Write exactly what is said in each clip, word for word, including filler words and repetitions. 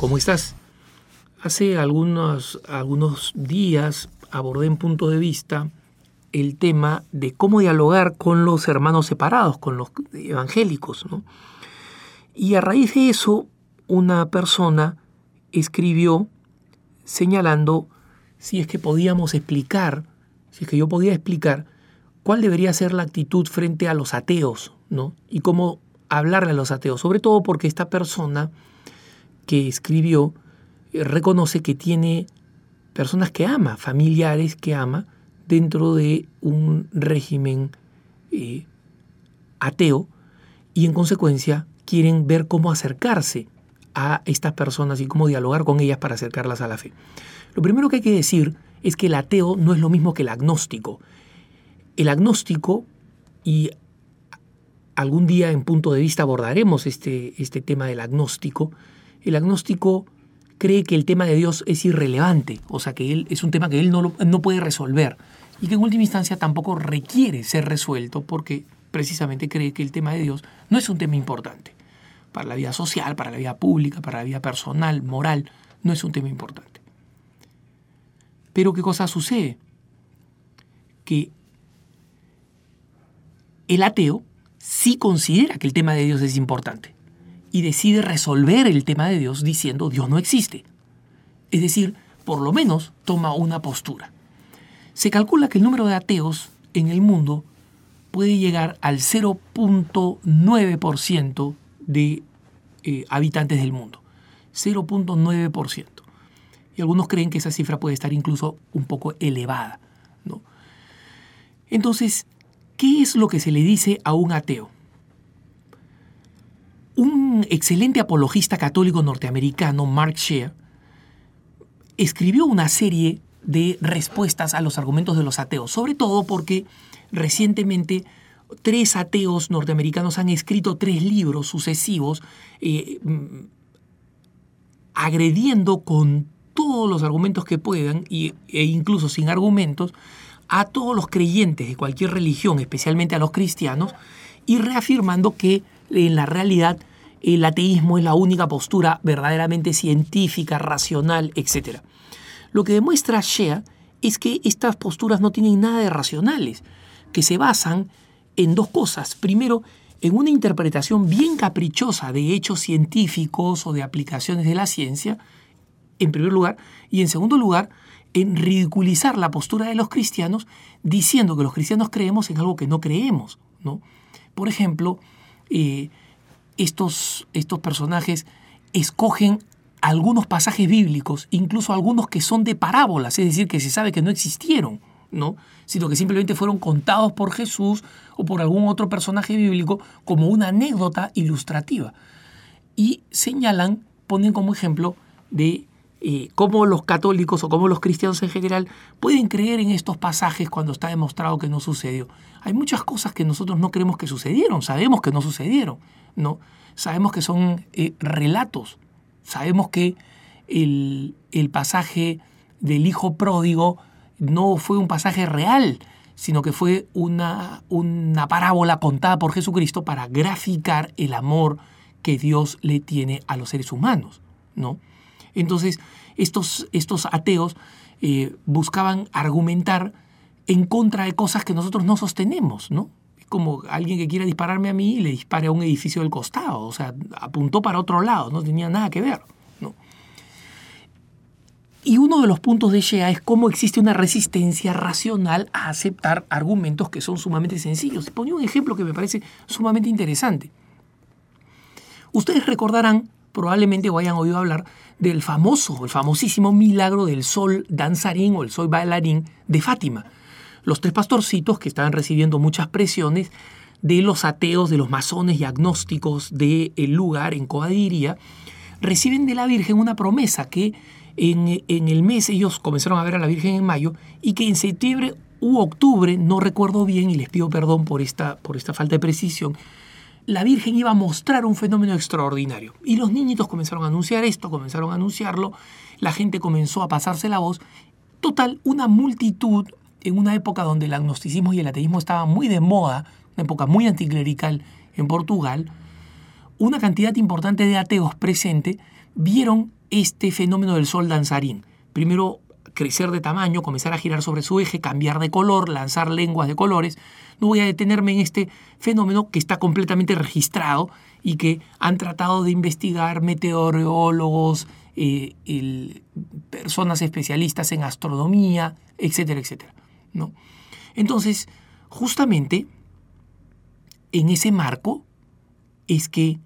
¿cómo estás? Hace algunos, algunos días abordé en Punto de Vista el tema de cómo dialogar con los hermanos separados, con los evangélicos, ¿no? Y a raíz de eso, una persona escribió señalando si es que podíamos explicar, si es que yo podía explicar cuál debería ser la actitud frente a los ateos, ¿no? Y cómo hablarle a los ateos, sobre todo porque esta persona que escribió eh, reconoce que tiene personas que ama, familiares que ama, dentro de un régimen eh, ateo, y en consecuencia quieren ver cómo acercarse a estas personas y cómo dialogar con ellas para acercarlas a la fe. Lo primero que hay que decir es que el ateo no es lo mismo que el agnóstico. El agnóstico, y algún día en Punto de Vista abordaremos este, este tema del agnóstico, el agnóstico cree que el tema de Dios es irrelevante, o sea que él, es un tema que él no, lo, no puede resolver y que en última instancia tampoco requiere ser resuelto porque precisamente cree que el tema de Dios no es un tema importante. Para la vida social, para la vida pública, para la vida personal, moral, no es un tema importante. Pero ¿qué cosa sucede? Que el ateo sí considera que el tema de Dios es importante y decide resolver el tema de Dios diciendo Dios no existe. Es decir, por lo menos toma una postura. Se calcula que el número de ateos en el mundo puede llegar al cero punto nueve por ciento de eh, habitantes del mundo. cero punto nueve por ciento. Y algunos creen que esa cifra puede estar incluso un poco elevada, ¿no? Entonces, ¿qué es lo que se le dice a un ateo? Un excelente apologista católico norteamericano, Mark Shea, escribió una serie de respuestas a los argumentos de los ateos, sobre todo porque recientemente tres ateos norteamericanos han escrito tres libros sucesivos eh, agrediendo con todos los argumentos que puedan y, e incluso sin argumentos a todos los creyentes de cualquier religión, especialmente a los cristianos, y reafirmando que en la realidad el ateísmo es la única postura verdaderamente científica, racional, etcétera. Lo que demuestra Shea es que estas posturas no tienen nada de racionales, que se basan en dos cosas. Primero, en una interpretación bien caprichosa de hechos científicos o de aplicaciones de la ciencia, en primer lugar, y en segundo lugar, en ridiculizar la postura de los cristianos diciendo que los cristianos creemos en algo que no creemos, ¿no? Por ejemplo, eh, estos, estos personajes escogen algunos pasajes bíblicos, incluso algunos que son de parábolas, es decir, que se sabe que no existieron, ¿no? Sino que simplemente fueron contados por Jesús o por algún otro personaje bíblico como una anécdota ilustrativa. Y señalan, ponen como ejemplo de eh, cómo los católicos o cómo los cristianos en general pueden creer en estos pasajes cuando está demostrado que no sucedió. Hay muchas cosas que nosotros no creemos que sucedieron, sabemos que no sucedieron, ¿no? Sabemos que son eh, relatos, sabemos que el, el pasaje del hijo pródigo no fue un pasaje real, sino que fue una, una parábola contada por Jesucristo para graficar el amor que Dios le tiene a los seres humanos, ¿no? Entonces, estos, estos ateos eh, buscaban argumentar en contra de cosas que nosotros no sostenemos, ¿no? Es como alguien que quiera dispararme a mí y le dispare a un edificio del costado, o sea, apuntó para otro lado, no tenía nada que ver, ¿no? Y uno de los puntos de Shea es cómo existe una resistencia racional a aceptar argumentos que son sumamente sencillos. Ponía un ejemplo que me parece sumamente interesante. Ustedes recordarán, probablemente o hayan oído hablar, del famoso, el famosísimo milagro del sol danzarín o el sol bailarín de Fátima. Los tres pastorcitos que estaban recibiendo muchas presiones de los ateos, de los masones y agnósticos del lugar en Cobadiria, reciben de la Virgen una promesa que En, en el mes ellos comenzaron a ver a la Virgen en mayo y que en septiembre u octubre, no recuerdo bien y les pido perdón por esta, por esta falta de precisión, la Virgen iba a mostrar un fenómeno extraordinario. Y los niñitos comenzaron a anunciar esto, comenzaron a anunciarlo, la gente comenzó a pasarse la voz. Total, una multitud en una época donde el agnosticismo y el ateísmo estaban muy de moda, una época muy anticlerical en Portugal, una cantidad importante de ateos presentes vieron este fenómeno del sol danzarín. Primero, crecer de tamaño, comenzar a girar sobre su eje, cambiar de color, lanzar lenguas de colores. No voy a detenerme en este fenómeno que está completamente registrado y que han tratado de investigar meteorólogos, eh, el, personas especialistas en astronomía, etcétera, etcétera, ¿no? Entonces, justamente en ese marco es que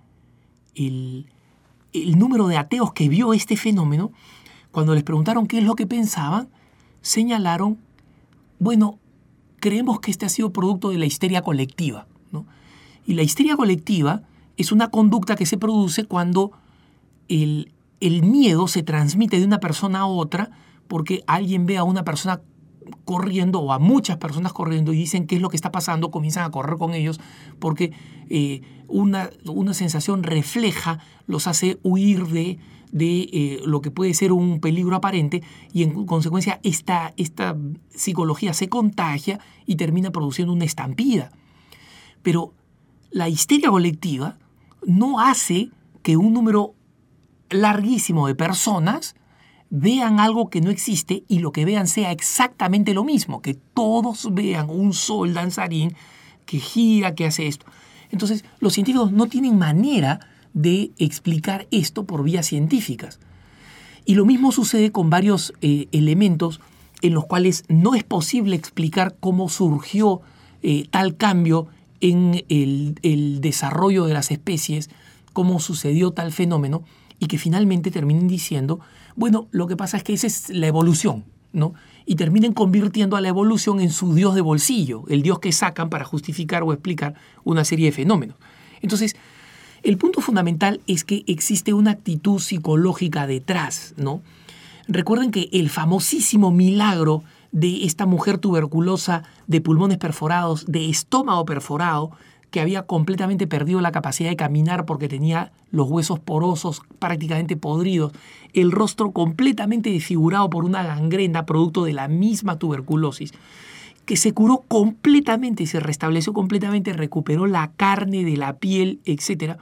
el, el número de ateos que vio este fenómeno, cuando les preguntaron qué es lo que pensaban, señalaron, bueno, creemos que este ha sido producto de la histeria colectiva, ¿no? Y la histeria colectiva es una conducta que se produce cuando el, el miedo se transmite de una persona a otra porque alguien ve a una persona corriendo o a muchas personas corriendo y dicen qué es lo que está pasando, comienzan a correr con ellos porque eh, una, una sensación refleja, los hace huir de, de eh, lo que puede ser un peligro aparente y en consecuencia esta, esta psicología se contagia y termina produciendo una estampida. Pero la histeria colectiva no hace que un número larguísimo de personas vean algo que no existe y lo que vean sea exactamente lo mismo, que todos vean un sol danzarín que gira, que hace esto. Entonces, los científicos no tienen manera de explicar esto por vías científicas. Y lo mismo sucede con varios eh, elementos en los cuales no es posible explicar cómo surgió eh, tal cambio en el, el desarrollo de las especies, cómo sucedió tal fenómeno, y que finalmente terminen diciendo, bueno, lo que pasa es que esa es la evolución, ¿no? Y terminen convirtiendo a la evolución en su dios de bolsillo, el dios que sacan para justificar o explicar una serie de fenómenos. Entonces, el punto fundamental es que existe una actitud psicológica detrás, ¿no? Recuerden que el famosísimo milagro de esta mujer tuberculosa de pulmones perforados, de estómago perforado, que había completamente perdido la capacidad de caminar porque tenía los huesos porosos prácticamente podridos, el rostro completamente desfigurado por una gangrena producto de la misma tuberculosis, que se curó completamente, se restableció completamente, recuperó la carne de la piel, etcétera,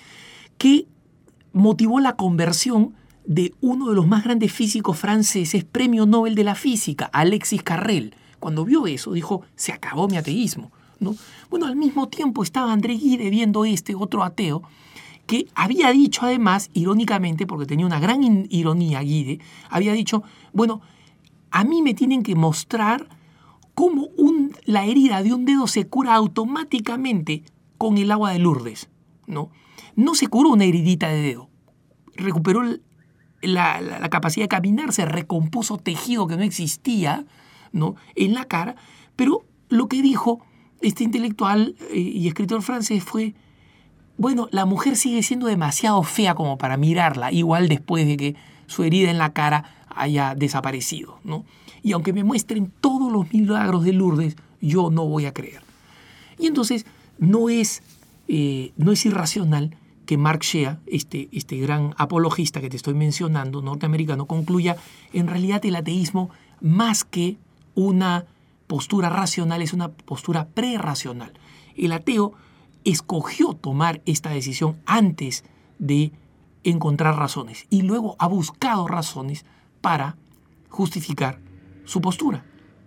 que motivó la conversión de uno de los más grandes físicos franceses, premio Nobel de la física, Alexis Carrel. Cuando vio eso, dijo, se acabó mi ateísmo, ¿no? Bueno, al mismo tiempo estaba André Gide viendo este otro ateo que había dicho además, irónicamente, porque tenía una gran ironía Gide, había dicho, bueno, a mí me tienen que mostrar cómo un, la herida de un dedo se cura automáticamente con el agua de Lourdes, ¿no? No se curó una heridita de dedo, recuperó la, la, la capacidad de caminar, se recompuso tejido que no existía, ¿no?, en la cara, pero lo que dijo este intelectual eh, y escritor francés fue, bueno, la mujer sigue siendo demasiado fea como para mirarla, igual después de que su herida en la cara haya desaparecido, ¿no? Y aunque me muestren todos los milagros de Lourdes, yo no voy a creer. Y entonces no es, eh, no es irracional que Mark Shea, este, este gran apologista que te estoy mencionando, norteamericano, concluya, en realidad el ateísmo, más que una postura racional, es una postura prerracional. El ateo escogió tomar esta decisión antes de encontrar razones y luego ha buscado razones para justificar su postura.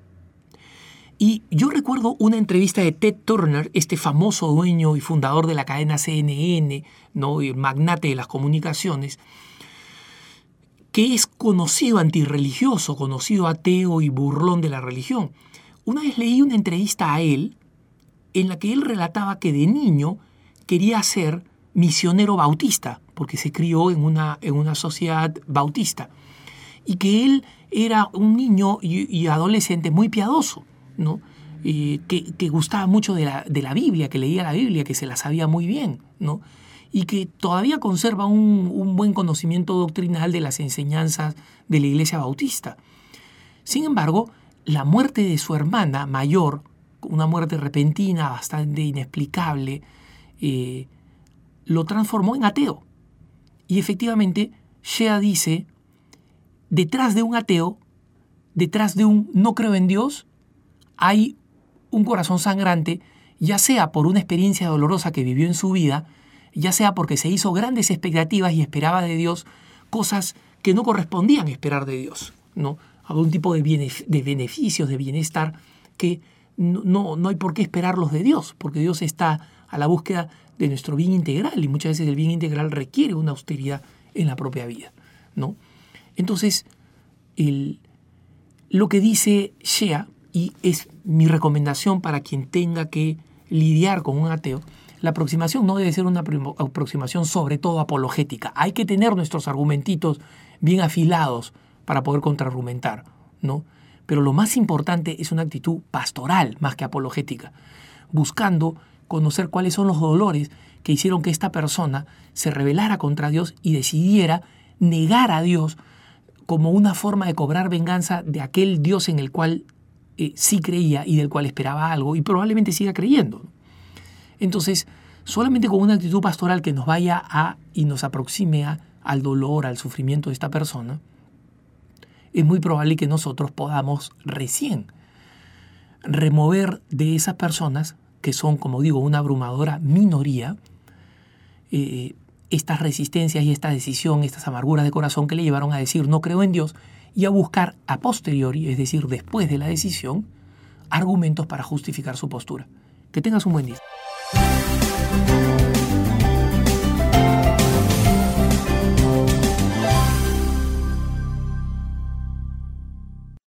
Y yo recuerdo una entrevista de Ted Turner, este famoso dueño y fundador de la cadena C N N, ¿no?, el magnate de las comunicaciones, que es conocido antirreligioso, conocido ateo y burlón de la religión. Una vez leí una entrevista a él en la que él relataba que de niño quería ser misionero bautista, porque se crió en una, en una sociedad bautista, y que él era un niño y, y adolescente muy piadoso, ¿no? Eh, que, que gustaba mucho de la, de la Biblia, que leía la Biblia, que se la sabía muy bien, ¿no? Y que todavía conserva un, un buen conocimiento doctrinal de las enseñanzas de la Iglesia Bautista. Sin embargo, la muerte de su hermana mayor, una muerte repentina, bastante inexplicable, eh, lo transformó en ateo. Y efectivamente, Shea dice, detrás de un ateo, detrás de un no creo en Dios, hay un corazón sangrante, ya sea por una experiencia dolorosa que vivió en su vida, ya sea porque se hizo grandes expectativas y esperaba de Dios cosas que no correspondían esperar de Dios, ¿no? Algún tipo de, benef- de beneficios, de bienestar que no, no, no hay por qué esperarlos de Dios, porque Dios está a la búsqueda de nuestro bien integral y muchas veces el bien integral requiere una austeridad en la propia vida, ¿no? Entonces, el, lo que dice Shea, y es mi recomendación para quien tenga que lidiar con un ateo, la aproximación no debe ser una aproximación sobre todo apologética. Hay que tener nuestros argumentitos bien afilados para poder contraargumentar, ¿no? Pero lo más importante es una actitud pastoral más que apologética, buscando conocer cuáles son los dolores que hicieron que esta persona se rebelara contra Dios y decidiera negar a Dios como una forma de cobrar venganza de aquel Dios en el cual eh, sí creía y del cual esperaba algo y probablemente siga creyendo. Entonces, solamente con una actitud pastoral que nos vaya a y nos aproxime a, al dolor, al sufrimiento de esta persona, es muy probable que nosotros podamos recién remover de esas personas, que son, como digo, una abrumadora minoría, eh, estas resistencias y esta decisión, estas amarguras de corazón que le llevaron a decir no creo en Dios y a buscar a posteriori, es decir, después de la decisión, argumentos para justificar su postura. Que tengas un buen día.